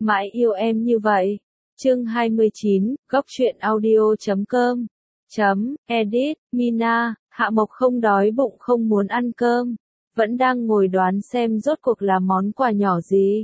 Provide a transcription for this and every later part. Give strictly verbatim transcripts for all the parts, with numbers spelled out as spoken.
Mãi yêu em như vậy. Chương hai mươi chín, góc truyện audio chấm com. Chấm, edit, Mina, Hạ Mộc không đói bụng không muốn ăn cơm. Vẫn đang ngồi đoán xem rốt cuộc là món quà nhỏ gì.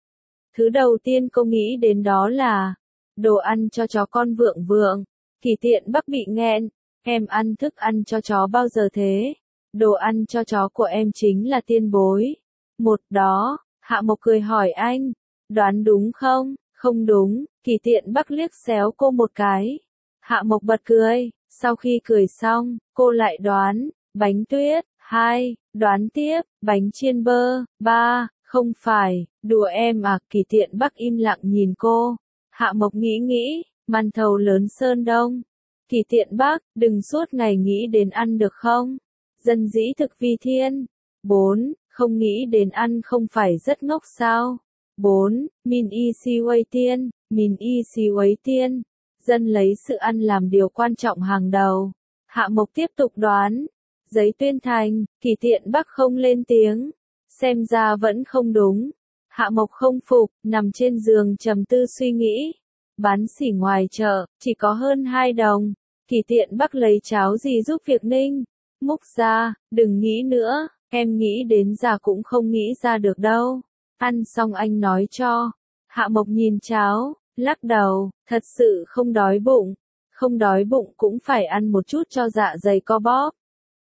Thứ đầu tiên cô nghĩ đến đó là đồ ăn cho chó con Vượng Vượng. Kỳ Tiện Bắc bị nghẹn. Em ăn thức ăn cho chó bao giờ thế? Đồ ăn cho chó của em chính là tiên bối. Một đó, Hạ Mộc cười hỏi anh. Đoán đúng không? Không đúng. Kỳ Tiện Bắc liếc xéo cô một cái. Hạ Mộc bật cười. Sau khi cười xong, cô lại đoán. Bánh tuyết. Hai. Đoán tiếp. Bánh chiên bơ. Ba. Không phải. Đùa em à? Kỳ Tiện Bắc im lặng nhìn cô. Hạ Mộc nghĩ nghĩ. Màn thầu lớn Sơn Đông. Kỳ Tiện Bắc, đừng suốt ngày nghĩ đến ăn được không? Dân dĩ thực vi thiên. Bốn. Không nghĩ đến ăn không phải rất ngốc sao? Bốn. Min y si quay tiên, min y si quấy tiên. Dân lấy sự ăn làm điều quan trọng hàng đầu. Hạ Mộc tiếp tục đoán. Giấy tuyên thành. Kỳ Tiện Bắc không lên tiếng. Xem ra vẫn không đúng. Hạ Mộc không phục, nằm trên giường trầm tư suy nghĩ. Bán sỉ ngoài chợ, chỉ có hơn hai đồng. Kỳ Tiện Bắc lấy cháo gì giúp việc ninh. Múc ra, đừng nghĩ nữa, em nghĩ đến già cũng không nghĩ ra được đâu. Ăn xong anh nói cho. Hạ Mộc nhìn cháo, lắc đầu, thật sự không đói bụng. Không đói bụng cũng phải ăn một chút cho dạ dày co bóp.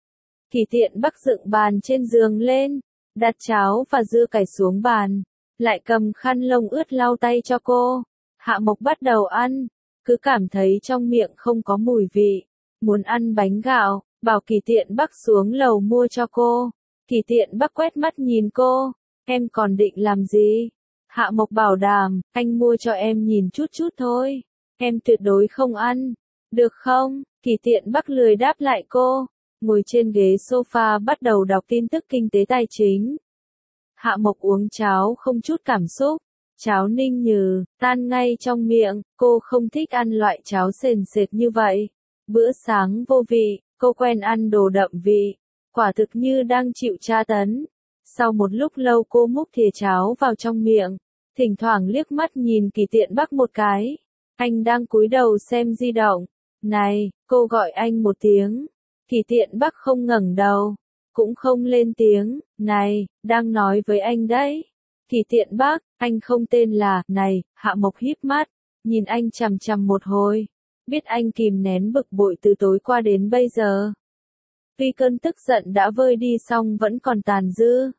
Kỳ Tiện Bắc dựng bàn trên giường lên, đặt cháo và dưa cải xuống bàn, lại cầm khăn lông ướt lau tay cho cô. Hạ Mộc bắt đầu ăn, cứ cảm thấy trong miệng không có mùi vị, muốn ăn bánh gạo, bảo Kỳ Tiện Bắc xuống lầu mua cho cô. Kỳ Tiện Bắc quét mắt nhìn cô, em còn định làm gì? Hạ Mộc bảo đảm, anh mua cho em nhìn chút chút thôi, em tuyệt đối không ăn, được không? Kỳ Tiện Bắc lười đáp lại cô, ngồi trên ghế sofa bắt đầu đọc tin tức kinh tế tài chính. Hạ Mộc uống cháo không chút cảm xúc. Cháo ninh nhừ, tan ngay trong miệng, cô không thích ăn loại cháo sền sệt như vậy. Bữa sáng vô vị, cô quen ăn đồ đậm vị, quả thực như đang chịu tra tấn. Sau một lúc lâu cô múc thìa cháo vào trong miệng, thỉnh thoảng liếc mắt nhìn Kỳ Tiện Bắc một cái. Anh đang cúi đầu xem di động. Này, cô gọi anh một tiếng. Kỳ Tiện Bắc không ngẩng đầu, cũng không lên tiếng. Này, đang nói với anh đấy. Kỳ Tiện Bắc, anh không tên là, này, Hạ Mộc híp mắt, nhìn anh chằm chằm một hồi, biết anh kìm nén bực bội từ tối qua đến bây giờ. Tuy cơn tức giận đã vơi đi xong vẫn còn tàn dư.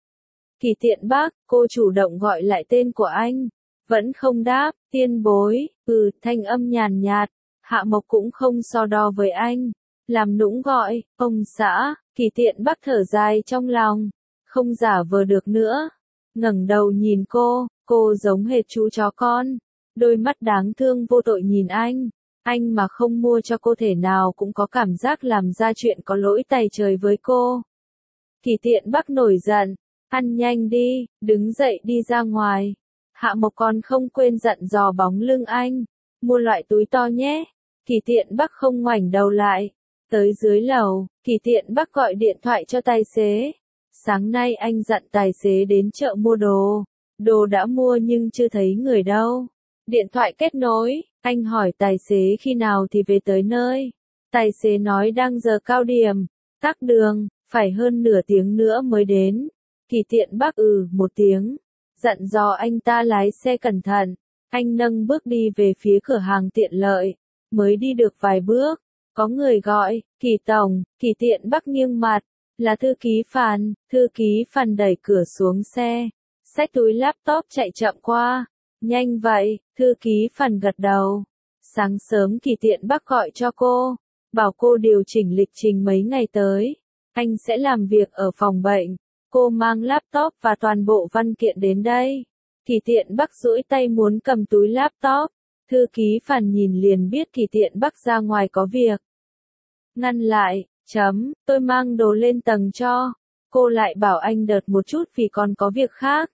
Kỳ Tiện Bắc, cô chủ động gọi lại tên của anh, vẫn không đáp, tiên bối, ừ, thanh âm nhàn nhạt, Hạ Mộc cũng không so đo với anh, làm nũng gọi, ông xã. Kỳ Tiện Bắc thở dài trong lòng, không giả vờ được nữa. Ngẩng đầu nhìn cô, cô giống hệt chú chó con, đôi mắt đáng thương vô tội nhìn anh, anh mà không mua cho cô thể nào cũng có cảm giác làm ra chuyện có lỗi tày trời với cô. Kỳ Tiện Bắc nổi giận, ăn nhanh đi, đứng dậy đi ra ngoài. Hạ Mộc còn không quên dặn dò bóng lưng anh, mua loại túi to nhé. Kỳ Tiện Bắc không ngoảnh đầu lại, tới dưới lầu, Kỳ Tiện Bắc gọi điện thoại cho tài xế. Sáng nay anh dặn tài xế đến chợ mua đồ. Đồ đã mua nhưng chưa thấy người đâu. Điện thoại kết nối, anh hỏi tài xế khi nào thì về tới nơi. Tài xế nói đang giờ cao điểm, tắc đường, phải hơn nửa tiếng nữa mới đến. Kỳ Tiện Bắc ừ một tiếng, dặn dò anh ta lái xe cẩn thận. Anh nâng bước đi về phía cửa hàng tiện lợi, mới đi được vài bước, có người gọi, Kỳ Tổng. Kỳ Tiện Bắc nghiêng mặt. Là thư ký Phan. Thư ký Phan đẩy cửa xuống xe, xách túi laptop chạy chậm qua. Nhanh vậy, thư ký Phan gật đầu. Sáng sớm Kỳ Tiện Bắc gọi cho cô, bảo cô điều chỉnh lịch trình mấy ngày tới. Anh sẽ làm việc ở phòng bệnh. Cô mang laptop và toàn bộ văn kiện đến đây. Kỳ Tiện Bắc duỗi tay muốn cầm túi laptop. Thư ký Phan nhìn liền biết Kỳ Tiện Bắc ra ngoài có việc. Ngăn lại. Chấm, tôi mang đồ lên tầng cho. Cô lại bảo anh đợt một chút vì còn có việc khác.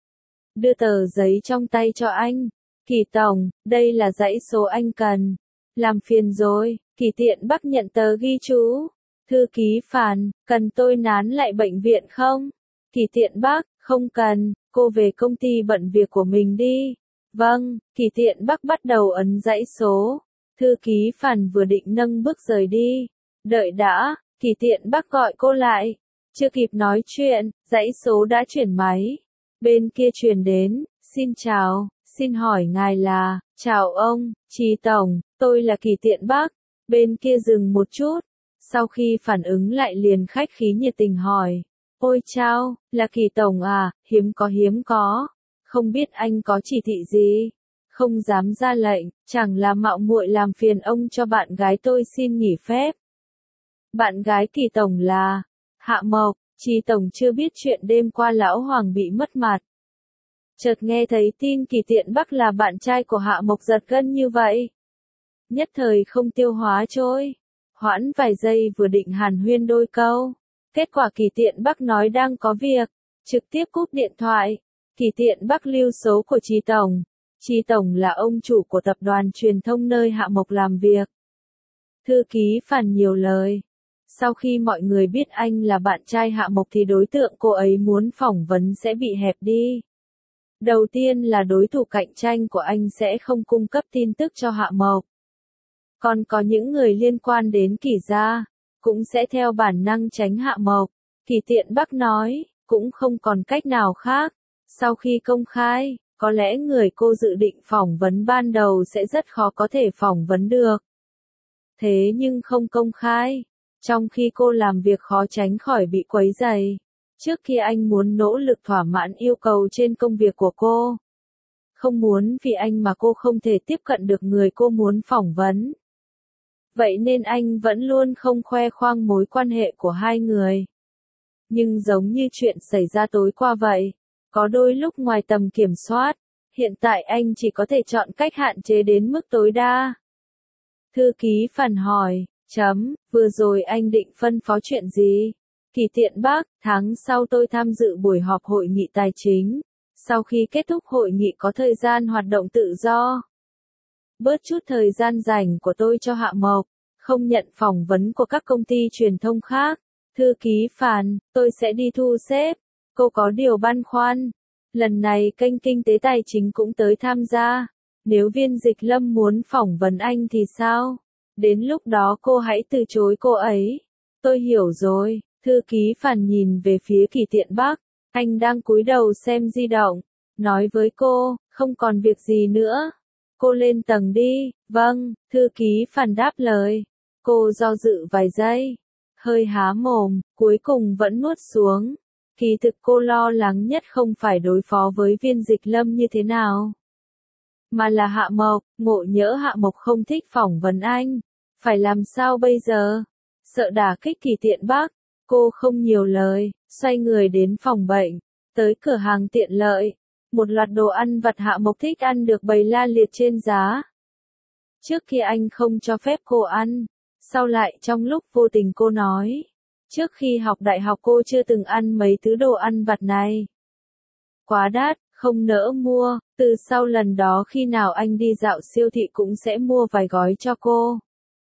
Đưa tờ giấy trong tay cho anh. Kỳ Tổng, đây là dãy số anh cần. Làm phiền rồi. Kỳ Tiện Bắc nhận tờ ghi chú. Thư ký Phan, cần tôi nán lại bệnh viện không? Kỳ Tiện Bắc, không cần, cô về công ty bận việc của mình đi. Vâng, Kỳ Tiện Bắc bắt đầu ấn dãy số. Thư ký Phàn vừa định nâng bước rời đi. Đợi đã, Kỳ Tiện Bắc gọi cô lại. Chưa kịp nói chuyện, dãy số đã chuyển máy. Bên kia truyền đến, xin chào, xin hỏi ngài là, chào ông, Trí Tổng, tôi là Kỳ Tiện Bắc. Bên kia dừng một chút, sau khi phản ứng lại liền khách khí nhiệt tình hỏi. Ôi chao, là Kỳ Tổng à, hiếm có hiếm có. Không biết anh có chỉ thị gì? Không dám ra lệnh, chẳng là mạo muội làm phiền ông cho bạn gái tôi xin nghỉ phép. Bạn gái Kỳ Tổng là Hạ Mộc. Trí Tổng chưa biết chuyện đêm qua lão Hoàng bị mất mặt. Chợt nghe thấy tin Kỳ Tiện Bắc là bạn trai của Hạ Mộc giật gân như vậy. Nhất thời không tiêu hóa trôi. Hoãn vài giây vừa định hàn huyên đôi câu. Kết quả Kỳ Tiện Bắc nói đang có việc. Trực tiếp cúp điện thoại. Kỳ Tiện Bắc lưu số của Trí Tổng. Trí Tổng là ông chủ của tập đoàn truyền thông nơi Hạ Mộc làm việc. Thư ký Phàn nhiều lời. Sau khi mọi người biết anh là bạn trai Hạ Mộc thì đối tượng cô ấy muốn phỏng vấn sẽ bị hẹp đi. Đầu tiên là đối thủ cạnh tranh của anh sẽ không cung cấp tin tức cho Hạ Mộc. Còn có những người liên quan đến Kỳ gia, cũng sẽ theo bản năng tránh Hạ Mộc. Kỳ Tiện Bắc nói, cũng không còn cách nào khác. Sau khi công khai, có lẽ người cô dự định phỏng vấn ban đầu sẽ rất khó có thể phỏng vấn được. Thế nhưng không công khai. Trong khi cô làm việc khó tránh khỏi bị quấy rầy. Trước khi anh muốn nỗ lực thỏa mãn yêu cầu trên công việc của cô. Không muốn vì anh mà cô không thể tiếp cận được người cô muốn phỏng vấn. Vậy nên anh vẫn luôn không khoe khoang mối quan hệ của hai người. Nhưng giống như chuyện xảy ra tối qua vậy, có đôi lúc ngoài tầm kiểm soát, hiện tại anh chỉ có thể chọn cách hạn chế đến mức tối đa. Thư ký Phàn hỏi. Chấm, vừa rồi anh định phân phó chuyện gì? Kỳ Tiện Bắc, tháng sau tôi tham dự buổi họp hội nghị tài chính. Sau khi kết thúc hội nghị có thời gian hoạt động tự do. Bớt chút thời gian rảnh của tôi cho Hạ Mộc, không nhận phỏng vấn của các công ty truyền thông khác. Thư ký Phàn, tôi sẽ đi thu xếp. Cô có điều băn khoăn. Lần này kênh Kinh tế Tài chính cũng tới tham gia. Nếu Viên Dịch Lâm muốn phỏng vấn anh thì sao? Đến lúc đó cô hãy từ chối cô ấy. Tôi hiểu rồi. Thư ký Phàn nhìn về phía Kỳ Tiện Bắc. Anh đang cúi đầu xem di động. Nói với cô, không còn việc gì nữa. Cô lên tầng đi. Vâng, thư ký Phàn đáp lời. Cô do dự vài giây. Hơi há mồm, cuối cùng vẫn nuốt xuống. Kỳ thực cô lo lắng nhất không phải đối phó với Viên Dịch Lâm như thế nào. Mà là Hạ Mộc, ngộ nhỡ Hạ Mộc không thích phỏng vấn anh. Phải làm sao bây giờ? Sợ đả kích Kỳ Tiện Bắc. Cô không nhiều lời, xoay người đến phòng bệnh. Tới cửa hàng tiện lợi. Một loạt đồ ăn vặt Hạ Mộc thích ăn được bày la liệt trên giá. Trước khi anh không cho phép cô ăn. Sau lại trong lúc vô tình cô nói. Trước khi học đại học cô chưa từng ăn mấy thứ đồ ăn vặt này. Quá đắt, không nỡ mua. Từ sau lần đó khi nào anh đi dạo siêu thị cũng sẽ mua vài gói cho cô.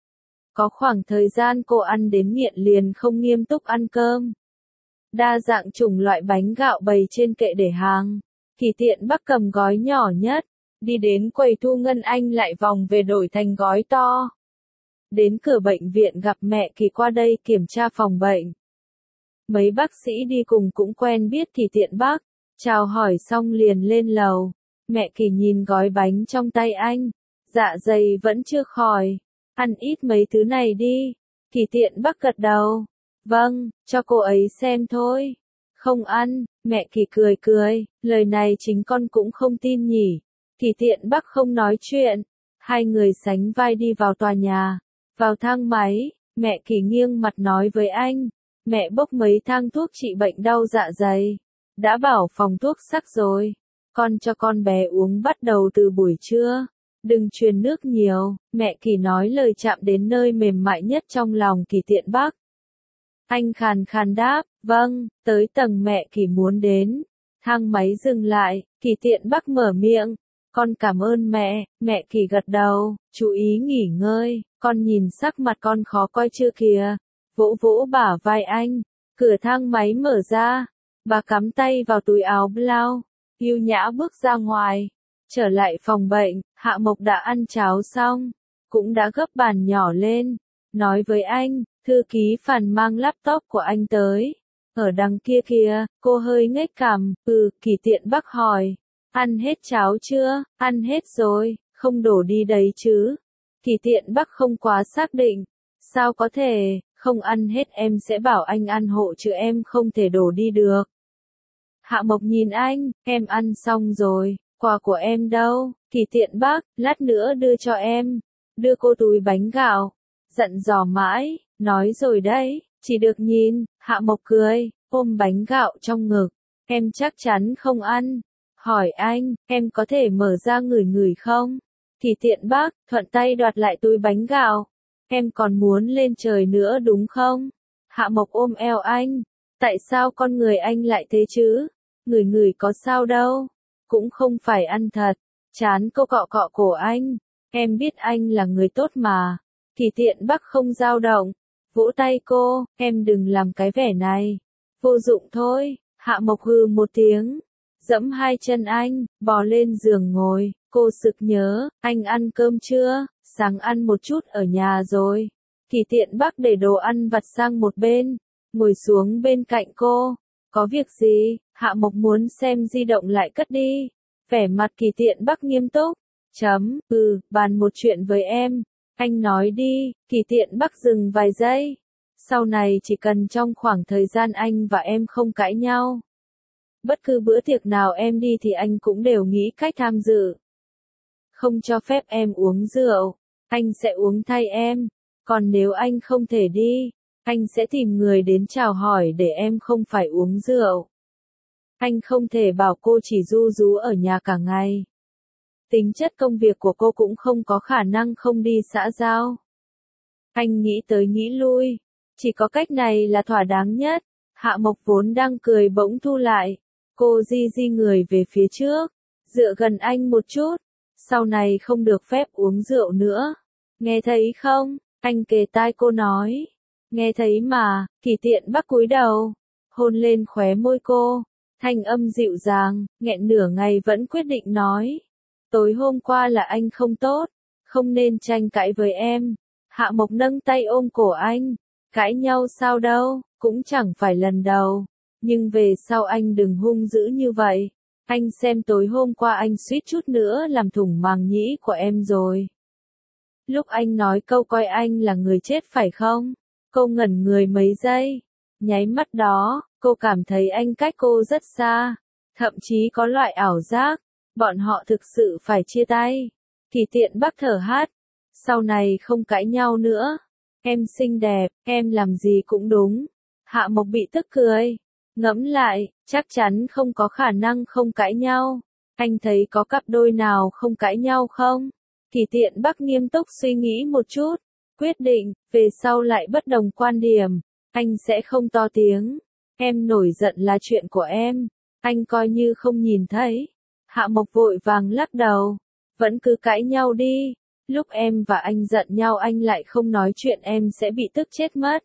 Có khoảng thời gian cô ăn đến nghiện liền không nghiêm túc ăn cơm. Đa dạng chủng loại bánh gạo bày trên kệ để hàng. Kỳ Tiện Bắc cầm gói nhỏ nhất. Đi đến quầy thu ngân anh lại vòng về đổi thành gói to. Đến cửa bệnh viện gặp mẹ Kỳ qua đây kiểm tra phòng bệnh. Mấy bác sĩ đi cùng cũng quen biết Kỳ Tiện Bắc. Chào hỏi xong liền lên lầu. Mẹ Kỳ nhìn gói bánh trong tay anh. Dạ dày vẫn chưa khỏi. Ăn ít mấy thứ này đi. Kỳ Tiện Bắc gật đầu. Vâng, cho cô ấy xem thôi. Không ăn, mẹ Kỳ cười cười. Lời này chính con cũng không tin nhỉ. Kỳ Tiện Bắc không nói chuyện. Hai người sánh vai đi vào tòa nhà. Vào thang máy, mẹ Kỳ nghiêng mặt nói với anh. Mẹ bốc mấy thang thuốc trị bệnh đau dạ dày. Đã bảo phòng thuốc sắc rồi. Con cho con bé uống bắt đầu từ buổi trưa. Đừng truyền nước nhiều, mẹ Kỳ nói lời chạm đến nơi mềm mại nhất trong lòng Kỳ Tiện Bắc. Anh khàn khàn đáp, vâng, tới tầng mẹ Kỳ muốn đến. Thang máy dừng lại, Kỳ Tiện Bắc mở miệng. Con cảm ơn mẹ, mẹ Kỳ gật đầu, chú ý nghỉ ngơi, con nhìn sắc mặt con khó coi chưa kìa. Vỗ vỗ bả vai anh, cửa thang máy mở ra, bà cắm tay vào túi áo blau, yêu nhã bước ra ngoài. Trở lại phòng bệnh, Hạ Mộc đã ăn cháo xong, cũng đã gấp bàn nhỏ lên, nói với anh, thư ký Phàn mang laptop của anh tới. Ở đằng kia kìa, cô hơi nhếch cằm, ừ, Kỳ Tiện Bắc hỏi, ăn hết cháo chưa, ăn hết rồi, không đổ đi đấy chứ. Kỳ Tiện Bắc không quá xác định, sao có thể, không ăn hết em sẽ bảo anh ăn hộ chứ em không thể đổ đi được. Hạ Mộc nhìn anh, em ăn xong rồi, quà của em đâu, Kỳ Tiện Bắc, lát nữa đưa cho em, đưa cô túi bánh gạo, dặn dò mãi, nói rồi đấy, chỉ được nhìn, Hạ Mộc cười, ôm bánh gạo trong ngực, em chắc chắn không ăn, hỏi anh, em có thể mở ra ngửi ngửi không? Kỳ Tiện Bắc, thuận tay đoạt lại túi bánh gạo, em còn muốn lên trời nữa đúng không? Hạ Mộc ôm eo anh, tại sao con người anh lại thế chứ? Ngửi ngửi có sao đâu, cũng không phải ăn thật, chán cô cọ cọ cổ anh, em biết anh là người tốt mà. Kỳ Tiện Bắc không dao động, vỗ tay cô, em đừng làm cái vẻ này, vô dụng thôi. Hạ Mộc hừ một tiếng, dẫm hai chân anh, bò lên giường ngồi, cô sực nhớ, anh ăn cơm chưa, sáng ăn một chút ở nhà rồi. Kỳ Tiện Bắc để đồ ăn vặt sang một bên, ngồi xuống bên cạnh cô, có việc gì? Hạ Mộc muốn xem di động lại cất đi, vẻ mặt Kỳ Tiện Bắc nghiêm túc, chấm, ừ, bàn một chuyện với em, anh nói đi. Kỳ Tiện Bắc dừng vài giây, sau này chỉ cần trong khoảng thời gian anh và em không cãi nhau, bất cứ bữa tiệc nào em đi thì anh cũng đều nghĩ cách tham dự. Không cho phép em uống rượu, anh sẽ uống thay em, còn nếu anh không thể đi, anh sẽ tìm người đến chào hỏi để em không phải uống rượu. Anh không thể bảo cô chỉ ru rú ở nhà cả ngày. Tính chất công việc của cô cũng không có khả năng không đi xã giao. Anh nghĩ tới nghĩ lui, chỉ có cách này là thỏa đáng nhất. Hạ Mộc vốn đang cười bỗng thu lại, cô di di người về phía trước, dựa gần anh một chút, sau này không được phép uống rượu nữa. Nghe thấy không? Anh kề tai cô nói. Nghe thấy mà. Kỳ Tiện Bắc cúi đầu, hôn lên khóe môi cô, thanh âm dịu dàng, nghẹn nửa ngày vẫn quyết định nói. Tối hôm qua là anh không tốt, không nên tranh cãi với em. Hạ Mộc nâng tay ôm cổ anh, cãi nhau sao đâu, cũng chẳng phải lần đầu, nhưng về sau anh đừng hung dữ như vậy. Anh xem tối hôm qua anh suýt chút nữa làm thủng màng nhĩ của em rồi. Lúc anh nói câu coi anh là người chết phải không? Cô ngẩn người mấy giây. Nháy mắt đó, cô cảm thấy anh cách cô rất xa. Thậm chí có loại ảo giác, bọn họ thực sự phải chia tay. Kỳ Tiện Bắc thở hát. Sau này không cãi nhau nữa. Em xinh đẹp, em làm gì cũng đúng. Hạ Mộc bị tức cười. Ngẫm lại, chắc chắn không có khả năng không cãi nhau. Anh thấy có cặp đôi nào không cãi nhau không? Kỳ Tiện Bắc nghiêm túc suy nghĩ một chút, quyết định, về sau lại bất đồng quan điểm, anh sẽ không to tiếng. Em nổi giận là chuyện của em, anh coi như không nhìn thấy. Hạ Mộc vội vàng lắc đầu, vẫn cứ cãi nhau đi, lúc em và anh giận nhau anh lại không nói chuyện em sẽ bị tức chết mất.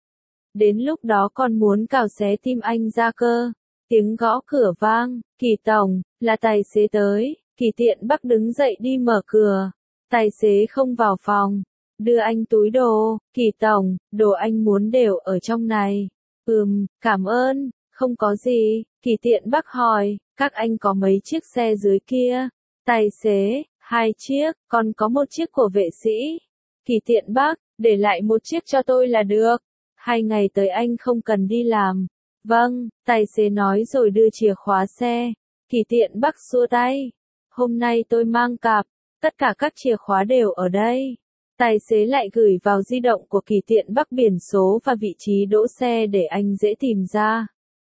Đến lúc đó còn muốn cào xé tim anh ra cơ. Tiếng gõ cửa vang, Kỳ tổng, là tài xế tới. Kỳ Tiện Bắc đứng dậy đi mở cửa. Tài xế không vào phòng, đưa anh túi đồ. Kỳ tổng, đồ anh muốn đều ở trong này. Ừm, cảm ơn, không có gì. Kỳ Tiện Bắc hỏi, các anh có mấy chiếc xe dưới kia? Tài xế, hai chiếc, còn có một chiếc của vệ sĩ. Kỳ Tiện Bắc, để lại một chiếc cho tôi là được. Hai ngày tới anh không cần đi làm. Vâng, tài xế nói rồi đưa chìa khóa xe. Kỳ Tiện Bắc xua tay. Hôm nay tôi mang cặp, tất cả các chìa khóa đều ở đây. Tài xế lại gửi vào di động của Kỳ Tiện Bắc biển số và vị trí đỗ xe để anh dễ tìm ra.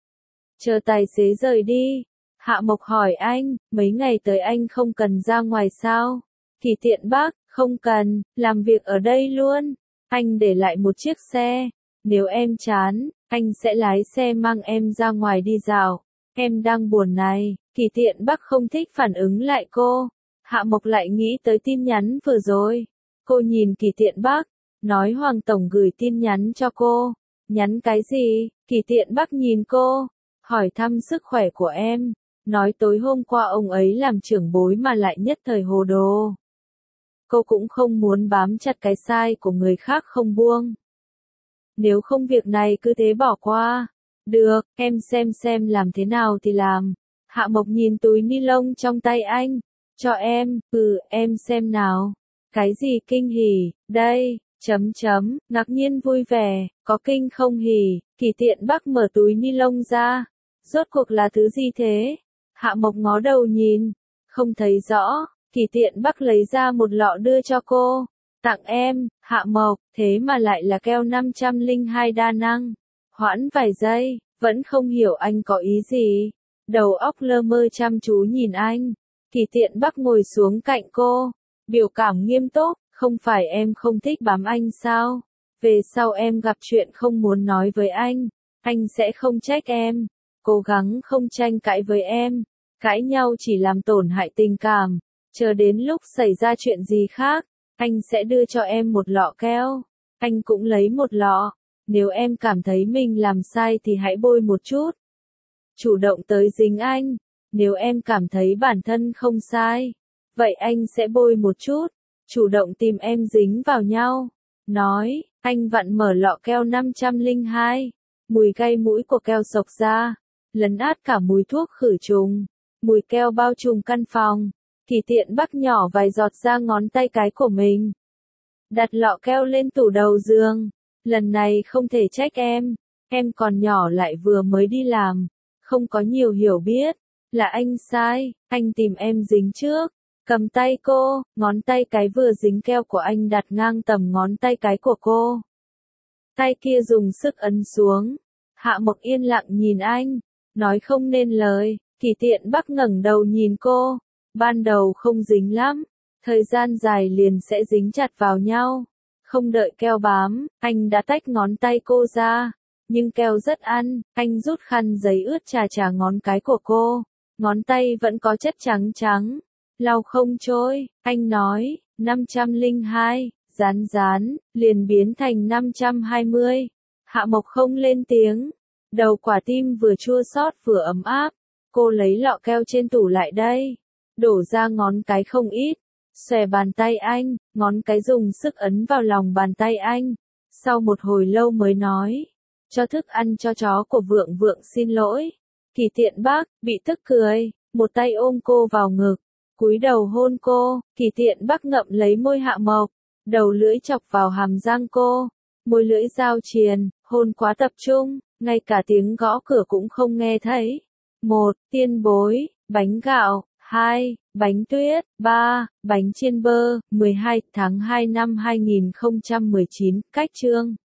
Chờ tài xế rời đi, Hạ Mộc hỏi anh, mấy ngày tới anh không cần ra ngoài sao? Kỳ Tiện Bắc, không cần, làm việc ở đây luôn. Anh để lại một chiếc xe. Nếu em chán, anh sẽ lái xe mang em ra ngoài đi dạo. Em đang buồn này. Kỳ Tiện Bắc không thích phản ứng lại cô. Hạ Mộc lại nghĩ tới tin nhắn vừa rồi. Cô nhìn Kỳ Tiện Bắc, nói Hoàng Tổng gửi tin nhắn cho cô. Nhắn cái gì? Kỳ Tiện Bắc nhìn cô, hỏi thăm sức khỏe của em. nói tối hôm qua ông ấy làm trưởng bối mà lại nhất thời hồ đồ. Cô cũng không muốn bám chặt cái sai của người khác không buông. Nếu không việc này cứ thế bỏ qua. Được, em xem xem làm thế nào thì làm. Hạ Mộc nhìn túi ni lông trong tay anh. Cho em, ừ, em xem nào. Cái gì kinh hỉ, đây, chấm chấm, ngạc nhiên vui vẻ, có kinh không hỉ. Kỳ Tiện Bắc mở túi ni lông ra. Rốt cuộc là thứ gì thế? Hạ Mộc ngó đầu nhìn, không thấy rõ. Kỳ Tiện Bắc lấy ra một lọ đưa cho cô. Tặng em, Hạ Mộc, thế mà lại là keo năm trăm lẻ hai đa năng. Hoãn vài giây, vẫn không hiểu anh có ý gì. Đầu óc lơ mơ chăm chú nhìn anh. Kỳ Tiện Bắc ngồi xuống cạnh cô. Biểu cảm nghiêm túc, không phải em không thích bám anh sao? Về sau em gặp chuyện không muốn nói với anh, anh sẽ không trách em. Cố gắng không tranh cãi với em. Cãi nhau chỉ làm tổn hại tình cảm. Chờ đến lúc xảy ra chuyện gì khác, anh sẽ đưa cho em một lọ keo. Anh cũng lấy một lọ. Nếu em cảm thấy mình làm sai thì hãy bôi một chút. Chủ động tới dính anh. Nếu em cảm thấy bản thân không sai, vậy anh sẽ bôi một chút. Chủ động tìm em dính vào nhau. Nói, anh vặn mở lọ keo năm trăm lẻ hai. Mùi cay mũi của keo xộc ra. Lấn át cả mùi thuốc khử trùng. Mùi keo bao trùm căn phòng. Kỳ Tiện Bắc nhỏ vài giọt ra ngón tay cái của mình. Đặt lọ keo lên tủ đầu giường. Lần này không thể trách em. Em còn nhỏ lại vừa mới đi làm. Không có nhiều hiểu biết. Là anh sai. Anh tìm em dính trước. Cầm tay cô. Ngón tay cái vừa dính keo của anh đặt ngang tầm ngón tay cái của cô. Tay kia dùng sức ấn xuống. Hạ Mộc yên lặng nhìn anh. Nói không nên lời. Kỳ Tiện Bắc ngẩng đầu nhìn cô. Ban đầu không dính lắm. Thời gian dài liền sẽ dính chặt vào nhau. Không đợi keo bám, anh đã tách ngón tay cô ra. Nhưng keo rất ăn, anh rút khăn giấy ướt chà chà ngón cái của cô. Ngón tay vẫn có chất trắng trắng. Lau không trôi, anh nói, năm trăm lẻ hai, dán dán, liền biến thành năm trăm hai mươi. Hạ Mộc không lên tiếng. Đầu quả tim vừa chua xót vừa ấm áp. Cô lấy lọ keo trên tủ lại đây. Đổ ra ngón cái không ít. Xòe bàn tay anh, ngón cái dùng sức ấn vào lòng bàn tay anh. Sau một hồi lâu mới nói. Cho thức ăn cho chó của Vượng Vượng xin lỗi. Kỳ Tiện Bắc, bị tức cười. Một tay ôm cô vào ngực. Cúi đầu hôn cô. Kỳ Tiện Bắc ngậm lấy môi Hạ Mộc. Đầu lưỡi chọc vào hàm răng cô. Môi lưỡi giao triền, hôn quá tập trung. Ngay cả tiếng gõ cửa cũng không nghe thấy. Một, tiên bối, bánh gạo. Hai, bánh tuyết. Ba, bánh chiên bơ. mười hai tháng hai năm hai nghìn không trăm mười chín, cách chương.